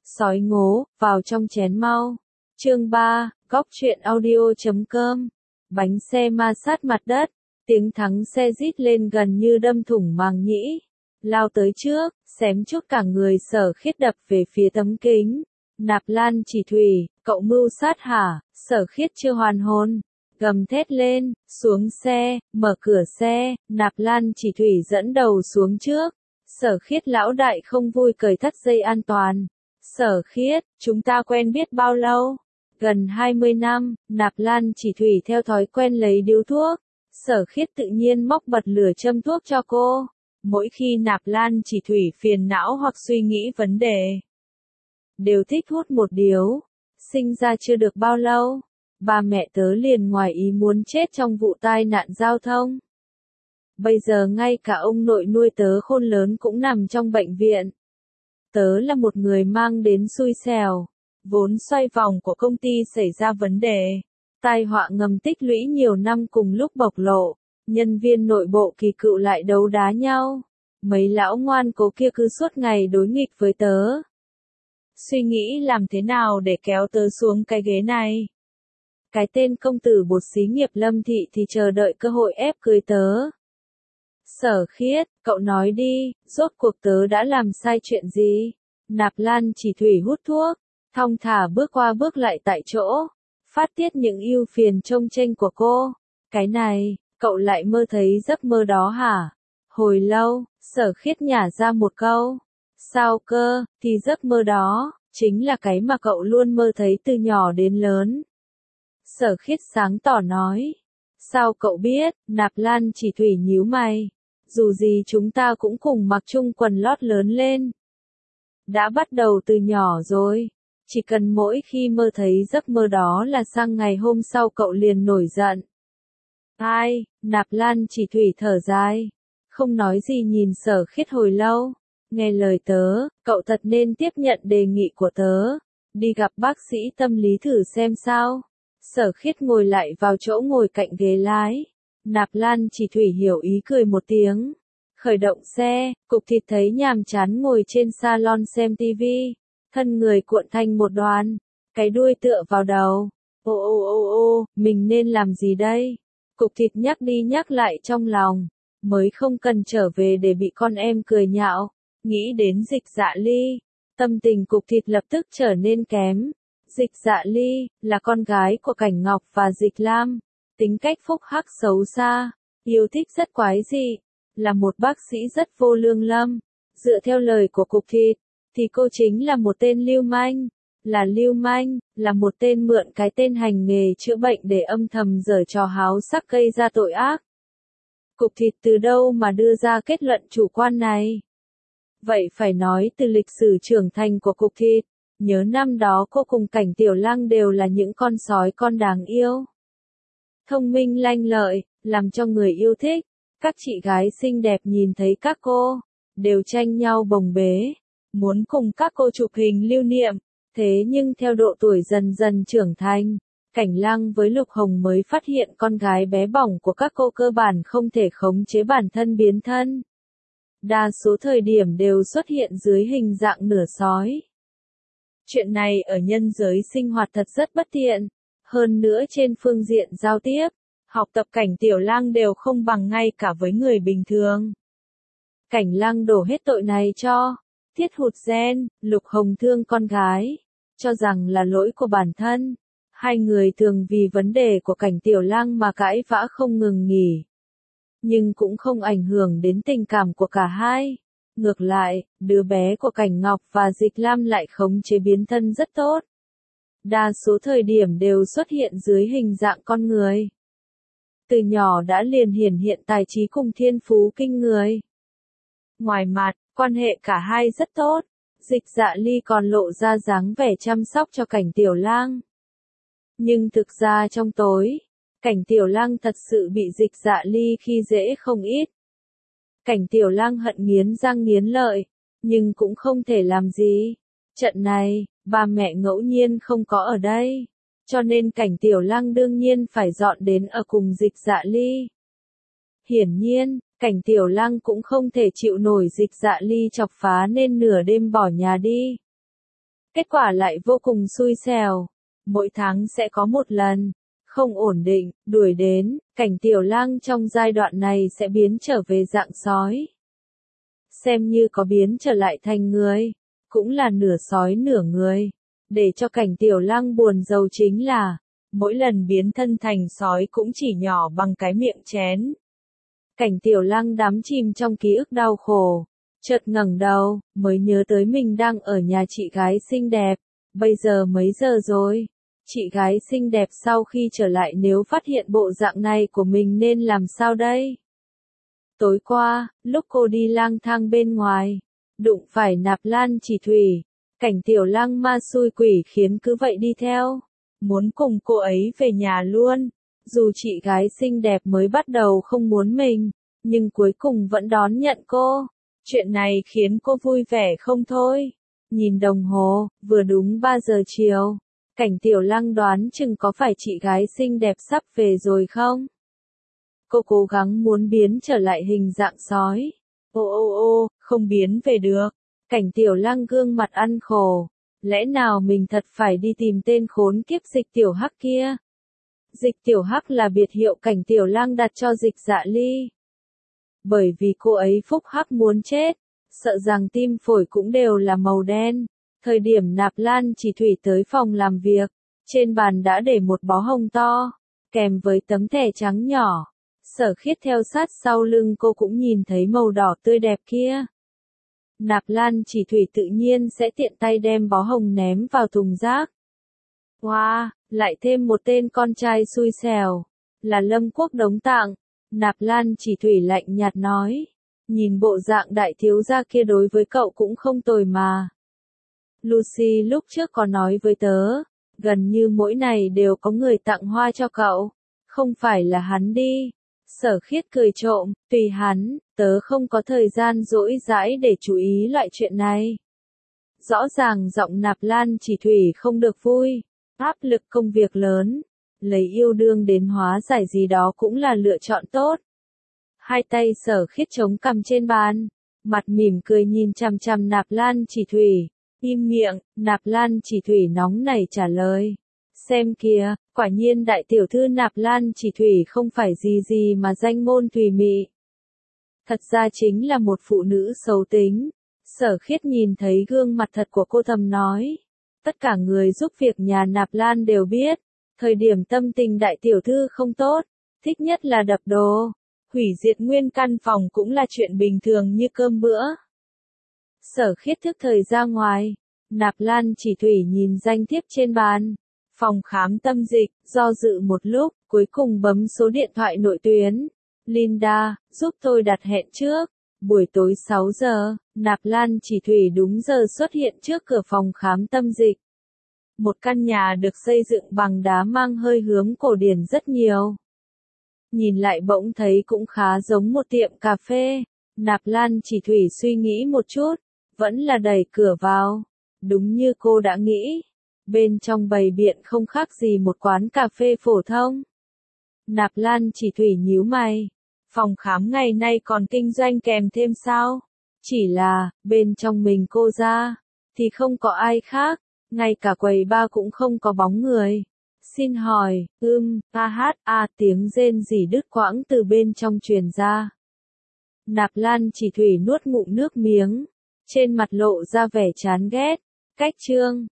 Sói ngố, vào trong chén mau. Chương 3, góc truyện audio.com. Bánh xe ma sát mặt đất, tiếng thắng xe rít lên gần như đâm thủng màng nhĩ. Lao tới trước, xém chút cả người Sở Khiết đập về phía tấm kính. Nạp Lan Chỉ Thủy, cậu mưu sát hả? Sở Khiết chưa hoàn hồn. Gầm thét lên, xuống xe, mở cửa xe, Nạp Lan Chỉ Thủy dẫn đầu xuống trước. Sở Khiết lão đại không vui cởi thắt dây an toàn. Sở Khiết, chúng ta quen biết bao lâu? Gần 20 năm, Nạp Lan Chỉ Thủy theo thói quen lấy điếu thuốc. Sở Khiết tự nhiên móc bật lửa châm thuốc cho cô. Mỗi khi Nạp Lan Chỉ Thủy phiền não hoặc suy nghĩ vấn đề, đều thích hút một điếu. Sinh ra chưa được bao lâu, ba mẹ tớ liền ngoài ý muốn chết trong vụ tai nạn giao thông. Bây giờ ngay cả ông nội nuôi tớ khôn lớn cũng nằm trong bệnh viện. Tớ là một người mang đến xui xẻo. Vốn xoay vòng của công ty xảy ra vấn đề. Tai họa ngầm tích lũy nhiều năm cùng lúc bộc lộ. Nhân viên nội bộ kỳ cựu lại đấu đá nhau. Mấy lão ngoan cố kia cứ suốt ngày đối nghịch với tớ. Suy nghĩ làm thế nào để kéo tớ xuống cái ghế này. Cái tên công tử bột xí nghiệp Lâm Thị thì chờ đợi cơ hội ép cưới tớ. Sở Khiết, cậu nói đi, rốt cuộc tớ đã làm sai chuyện gì? Nạp Lan Chỉ Thủy hút thuốc, thong thả bước qua bước lại tại chỗ, phát tiết những ưu phiền chông chênh của cô. Cái này, cậu lại mơ thấy giấc mơ đó hả? Hồi lâu, Sở Khiết nhả ra một câu. Sao cơ, thì giấc mơ đó, chính là cái mà cậu luôn mơ thấy từ nhỏ đến lớn. Sở Khiết sáng tỏ nói. Sao cậu biết? Nạp Lan Chỉ Thủy nhíu mày. Dù gì chúng ta cũng cùng mặc chung quần lót lớn lên. Đã bắt đầu từ nhỏ rồi. Chỉ cần mỗi khi mơ thấy giấc mơ đó là sang ngày hôm sau cậu liền nổi giận. Ai? Nạp Lan Chỉ Thủy thở dài. Không nói gì nhìn Sở Khiết hồi lâu. Nghe lời tớ, cậu thật nên tiếp nhận đề nghị của tớ. Đi gặp bác sĩ tâm lý thử xem sao. Sở Khiết ngồi lại vào chỗ ngồi cạnh ghế lái. Nạp Lan Chỉ Thủy hiểu ý cười một tiếng. Khởi động xe, Cục Thịt thấy nhàm chán ngồi trên salon xem tivi. Thân người cuộn thành một đoàn. Cái đuôi tựa vào đầu. Ô, mình nên làm gì đây? Cục Thịt nhắc đi nhắc lại trong lòng. Mới không cần trở về để bị con em cười nhạo. Nghĩ đến Dịch Dạ Ly. Tâm tình Cục Thịt lập tức trở nên kém. Dịch Dạ Ly, là con gái của Cảnh Ngọc và Dịch Lam. Tính cách phúc hắc xấu xa, yêu thích rất quái dị, là một bác sĩ rất vô lương lâm. Dựa theo lời của Cục Thịt, thì cô chính là một tên lưu manh. Là lưu manh, là một tên mượn cái tên hành nghề chữa bệnh để âm thầm giở trò háo sắc gây ra tội ác. Cục Thịt từ đâu mà đưa ra kết luận chủ quan này? Vậy phải nói từ lịch sử trưởng thành của Cục Thịt. Nhớ năm đó cô cùng Cảnh Tiểu Lăng đều là những con sói con đáng yêu. Thông minh lanh lợi, làm cho người yêu thích. Các chị gái xinh đẹp nhìn thấy các cô, đều tranh nhau bồng bế, muốn cùng các cô chụp hình lưu niệm. Thế nhưng theo độ tuổi dần dần trưởng thành, Cảnh Lăng với Lục Hồng mới phát hiện con gái bé bỏng của các cô cơ bản không thể khống chế bản thân biến thân. Đa số thời điểm đều xuất hiện dưới hình dạng nửa sói. Chuyện này ở nhân giới sinh hoạt thật rất bất tiện. Hơn nữa trên phương diện giao tiếp, học tập Cảnh Tiểu Lăng đều không bằng ngay cả với người bình thường. Cảnh Lăng đổ hết tội này cho Thiết Hụt Gen. Lục Hồng thương con gái, cho rằng là lỗi của bản thân. Hai người thường vì vấn đề của Cảnh Tiểu Lăng mà cãi vã không ngừng nghỉ. Nhưng cũng không ảnh hưởng đến tình cảm của cả hai. Ngược lại, đứa bé của Cảnh Ngọc và Dịch Lam lại khống chế biến thân rất tốt. Đa số thời điểm đều xuất hiện dưới hình dạng con người. Từ nhỏ đã liền hiển hiện tài trí cùng thiên phú kinh người. Ngoài mặt, quan hệ cả hai rất tốt. Dịch Dạ Ly còn lộ ra dáng vẻ chăm sóc cho Cảnh Tiểu Lang. Nhưng thực ra trong tối, Cảnh Tiểu Lang thật sự bị Dịch Dạ Ly khi dễ không ít. Cảnh Tiểu Lang hận nghiến răng nghiến lợi, nhưng cũng không thể làm gì. Trận này, ba mẹ ngẫu nhiên không có ở đây, cho nên Cảnh Tiểu Lang đương nhiên phải dọn đến ở cùng Dịch Dạ Ly. Hiển nhiên, Cảnh Tiểu Lang cũng không thể chịu nổi Dịch Dạ Ly chọc phá nên nửa đêm bỏ nhà đi. Kết quả lại vô cùng xui xẻo. Mỗi tháng sẽ có một lần. Không ổn định, đuổi đến, cảnh tiểu lang trong giai đoạn này sẽ biến trở về dạng sói. Xem như có biến trở lại thành người, cũng là nửa sói nửa người. Để cho cảnh tiểu lang buồn rầu chính là, mỗi lần biến thân thành sói cũng chỉ nhỏ bằng cái miệng chén. Cảnh tiểu lang đắm chìm trong ký ức đau khổ, chợt ngẩng đầu, mới nhớ tới mình đang ở nhà chị gái xinh đẹp. Bây giờ mấy giờ rồi? Chị gái xinh đẹp sau khi trở lại nếu phát hiện bộ dạng này của mình nên làm sao đây? Tối qua, lúc cô đi lang thang bên ngoài, đụng phải Nạp Lan Chỉ Thủy, cảnh tiểu lang ma xui quỷ khiến cứ vậy đi theo, muốn cùng cô ấy về nhà luôn. Dù chị gái xinh đẹp mới bắt đầu không muốn mình, nhưng cuối cùng vẫn đón nhận cô. Chuyện này khiến cô vui vẻ không thôi. Nhìn đồng hồ, vừa đúng 3 giờ chiều. Cảnh tiểu lang đoán chừng có phải chị gái xinh đẹp sắp về rồi không? Cô cố gắng muốn biến trở lại hình dạng sói. Ô, không biến về được. Cảnh tiểu lang gương mặt ăn khổ. Lẽ nào mình thật phải đi tìm tên khốn kiếp Dịch Tiểu Hắc kia? Dịch Tiểu Hắc là biệt hiệu cảnh tiểu lang đặt cho Dịch Dạ Ly. Bởi vì cô ấy phúc hắc muốn chết, sợ rằng tim phổi cũng đều là màu đen. Thời điểm Nạp Lan Chỉ Thủy tới phòng làm việc, trên bàn đã để một bó hồng to, kèm với tấm thẻ trắng nhỏ. Sở Khiết theo sát sau lưng cô cũng nhìn thấy màu đỏ tươi đẹp kia. Nạp Lan Chỉ Thủy tự nhiên sẽ tiện tay đem bó hồng ném vào thùng rác. Wow, lại thêm một tên con trai xui xẻo, là Lâm Quốc Đống tặng. Nạp Lan Chỉ Thủy lạnh nhạt nói, nhìn bộ dạng đại thiếu gia kia đối với cậu cũng không tồi mà. Lucy lúc trước có nói với tớ, gần như mỗi ngày đều có người tặng hoa cho cậu, không phải là hắn đi. Sở Khiết cười trộm, tùy hắn, tớ không có thời gian rỗi rãi để chú ý loại chuyện này. Rõ ràng giọng Nạp Lan Chỉ Thủy không được vui, áp lực công việc lớn, lấy yêu đương đến hóa giải gì đó cũng là lựa chọn tốt. Hai tay Sở Khiết chống cằm trên bàn, mặt mỉm cười nhìn chằm chằm Nạp Lan Chỉ Thủy. Im miệng, Nạp Lan Chỉ Thủy nóng nảy trả lời. Xem kìa, quả nhiên đại tiểu thư Nạp Lan Chỉ Thủy không phải gì mà danh môn thùy mị. Thật ra chính là một phụ nữ xấu tính. Sở Khiết nhìn thấy gương mặt thật của cô thầm nói. Tất cả người giúp việc nhà Nạp Lan đều biết, thời điểm tâm tình đại tiểu thư không tốt, thích nhất là đập đồ. Hủy diệt nguyên căn phòng cũng là chuyện bình thường như cơm bữa. Sở Khiết thức thời ra ngoài, Nạp Lan Chỉ Thủy nhìn danh thiếp trên bàn. Phòng khám tâm dịch, do dự một lúc, cuối cùng bấm số điện thoại nội tuyến. Linda, giúp tôi đặt hẹn trước. Buổi tối 6 giờ, Nạp Lan Chỉ Thủy đúng giờ xuất hiện trước cửa phòng khám tâm dịch. Một căn nhà được xây dựng bằng đá mang hơi hướng cổ điển rất nhiều. Nhìn lại bỗng thấy cũng khá giống một tiệm cà phê. Nạp Lan Chỉ Thủy suy nghĩ một chút, vẫn là đẩy cửa vào. Đúng như cô đã nghĩ, bên trong bày biện không khác gì một quán cà phê phổ thông. Nạp Lan Chỉ Thủy nhíu mày, phòng khám ngày nay còn kinh doanh kèm thêm sao? Chỉ là, bên trong mình cô ra, thì không có ai khác, ngay cả quầy bar cũng không có bóng người. Xin hỏi, tiếng rên rỉ đứt quãng từ bên trong truyền ra. Nạp Lan Chỉ Thủy nuốt ngụm nước miếng, trên mặt lộ ra vẻ chán ghét. Cách chương